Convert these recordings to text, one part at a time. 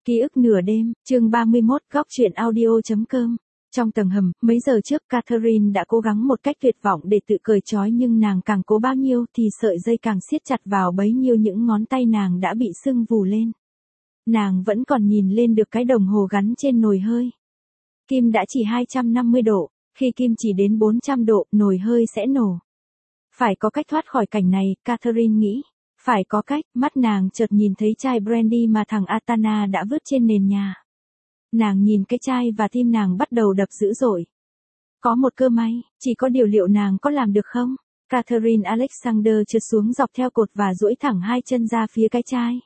Ký ức nửa đêm, chương 31, góc truyện audio.com. Trong tầng hầm, mấy giờ trước Catherine đã cố gắng một cách tuyệt vọng để tự cởi trói, nhưng nàng càng cố bao nhiêu thì sợi dây càng siết chặt vào bấy nhiêu những ngón tay nàng đã bị sưng vù lên. Nàng vẫn còn nhìn lên được cái đồng hồ gắn trên nồi hơi. Kim đã chỉ 250 độ, khi kim chỉ đến 400 độ, nồi hơi sẽ nổ. Phải có cách thoát khỏi cảnh này, Catherine nghĩ. Phải có cách, mắt nàng chợt nhìn thấy chai brandy mà thằng Atana đã vứt trên nền nhà. Nàng nhìn cái chai và tim nàng bắt đầu đập dữ dội. Có một cơ may, chỉ có điều liệu nàng có làm được không? Catherine Alexander trượt xuống dọc theo cột và duỗi thẳng hai chân ra phía cái chai.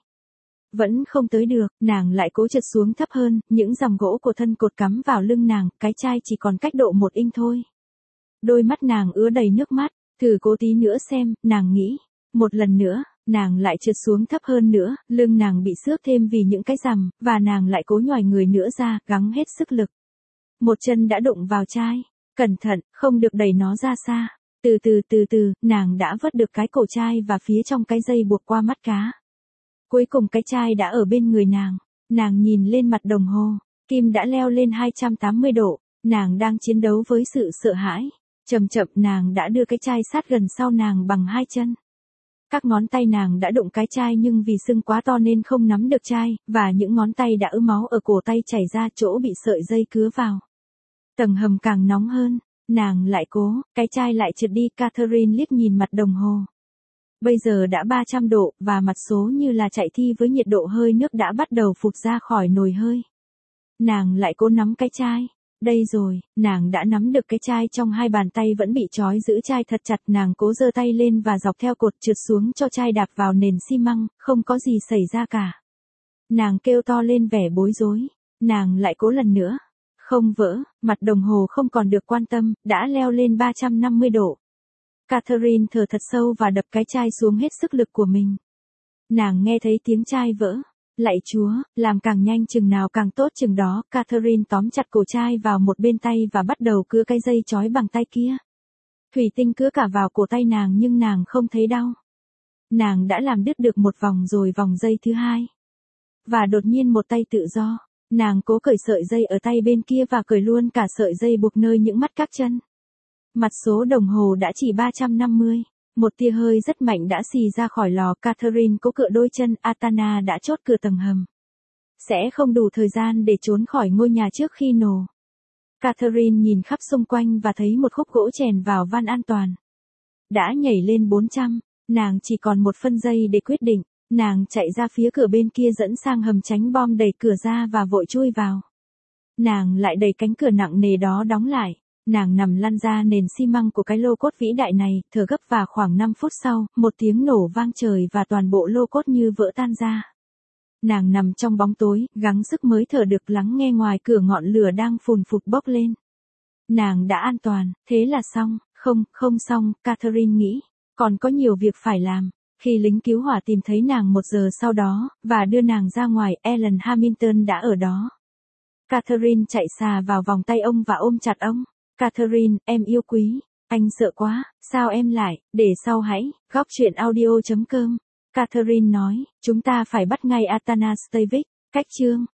Vẫn không tới được, nàng lại cố trượt xuống thấp hơn, những rằm gỗ của thân cột cắm vào lưng nàng, cái chai chỉ còn cách độ 1 inch thôi. Đôi mắt nàng ứa đầy nước mắt, thử cố tí nữa xem, nàng nghĩ. Một lần nữa, nàng lại trượt xuống thấp hơn nữa, lưng nàng bị xước thêm vì những cái rằm, và nàng lại cố nhoài người nữa ra, gắng hết sức lực. Một chân đã đụng vào chai. Cẩn thận, không được đẩy nó ra xa. Từ từ, nàng đã vớt được cái cổ chai và phía trong cái dây buộc qua mắt cá. Cuối cùng cái chai đã ở bên người nàng. Nàng nhìn lên mặt đồng hồ. Kim đã leo lên 280 độ. Nàng đang chiến đấu với sự sợ hãi. Chậm chậm nàng đã đưa cái chai sát gần sau nàng bằng hai chân. Các ngón tay nàng đã đụng cái chai nhưng vì sưng quá to nên không nắm được chai, và những ngón tay đã ứ máu ở cổ tay chảy ra chỗ bị sợi dây cứa vào. Tầng hầm càng nóng hơn, nàng lại cố, cái chai lại trượt đi. Catherine liếc nhìn mặt đồng hồ. Bây giờ đã 300 độ, và mặt số như là chạy thi với nhiệt độ hơi nước đã bắt đầu phụt ra khỏi nồi hơi. Nàng lại cố nắm cái chai. Đây rồi, nàng đã nắm được cái chai trong hai bàn tay vẫn bị trói giữ chai thật chặt. Nàng cố giơ tay lên và dọc theo cột trượt xuống cho chai đạp vào nền xi măng, không có gì xảy ra cả. Nàng kêu to lên vẻ bối rối. Nàng lại cố lần nữa. Không vỡ, mặt đồng hồ không còn được quan tâm, đã leo lên 350 độ. Catherine thở thật sâu và đập cái chai xuống hết sức lực của mình. Nàng nghe thấy tiếng chai vỡ. Lạy Chúa, làm càng nhanh chừng nào càng tốt chừng đó. Catherine tóm chặt cổ chai vào một bên tay và bắt đầu cứa cái dây trói bằng tay kia. Thủy tinh cứa cả vào cổ tay nàng nhưng nàng không thấy đau. Nàng đã làm đứt được một vòng rồi vòng dây thứ hai. Và đột nhiên một tay tự do. Nàng cố cởi sợi dây ở tay bên kia và cởi luôn cả sợi dây buộc nơi những mắt các chân. Mặt số đồng hồ đã chỉ 350. Một tia hơi rất mạnh đã xì ra khỏi lò. Catherine cố cựa đôi chân. Atana đã chốt cửa tầng hầm. Sẽ không đủ thời gian để trốn khỏi ngôi nhà trước khi nổ. Catherine nhìn khắp xung quanh và thấy một khúc gỗ chèn vào van an toàn. Đã nhảy lên 400, nàng chỉ còn một phân giây để quyết định. Nàng chạy ra phía cửa bên kia dẫn sang hầm tránh bom, đẩy cửa ra và vội chui vào. Nàng lại đẩy cánh cửa nặng nề đó đóng lại. Nàng nằm lăn ra nền xi măng của cái lô cốt vĩ đại này, thở gấp, và khoảng 5 phút sau, một tiếng nổ vang trời và toàn bộ lô cốt như vỡ tan ra. Nàng nằm trong bóng tối, gắng sức mới thở được, lắng nghe ngoài cửa ngọn lửa đang phùn phụt bốc lên. Nàng đã an toàn, thế là xong. Không xong, Catherine nghĩ. Còn có nhiều việc phải làm. Khi lính cứu hỏa tìm thấy nàng 1 giờ sau đó, và đưa nàng ra ngoài, Ellen Hamilton đã ở đó. Catherine chạy xà vào vòng tay ông và ôm chặt ông. Catherine, em yêu quý. Anh sợ quá, sao em lại, để sau hãy, góc truyện audio.com. Catherine nói, chúng ta phải bắt ngay Atanastevic. Cách chương.